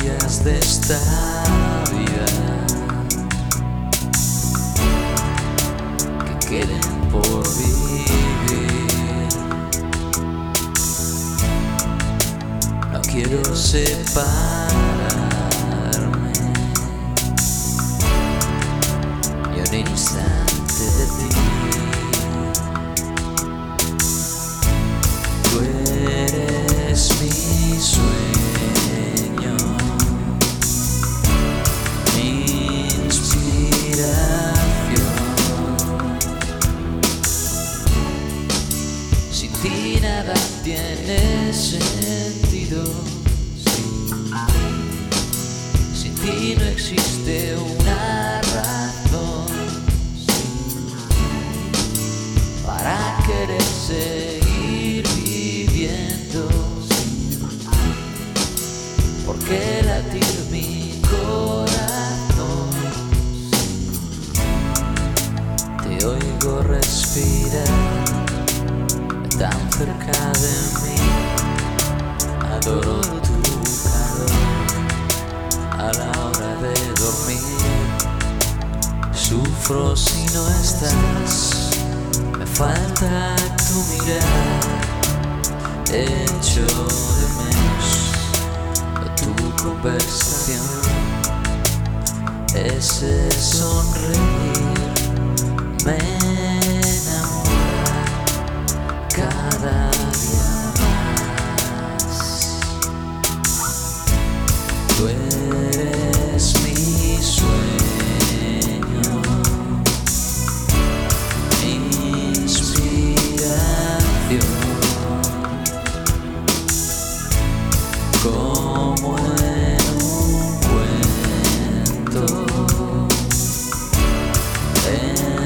días de esta vida que queden por vivir. No quiero separarme ni un instante de ti. Tú eres mi sueño, mi inspiración. Sin ti nada tiene sentido. Sin ti no existe una razón para querer seguir viviendo. ¿Por qué latir mi corazón? Te oigo respirar tan cerca de mí. Adoro tu calor a la hora de dormir. Sufro si no estás. Me falta tu mirar. Echo de menos tu conversación. Ese sonreír me enamora cada día más. Tú eres mi sueño, mi inspiración. Como en un cuento, en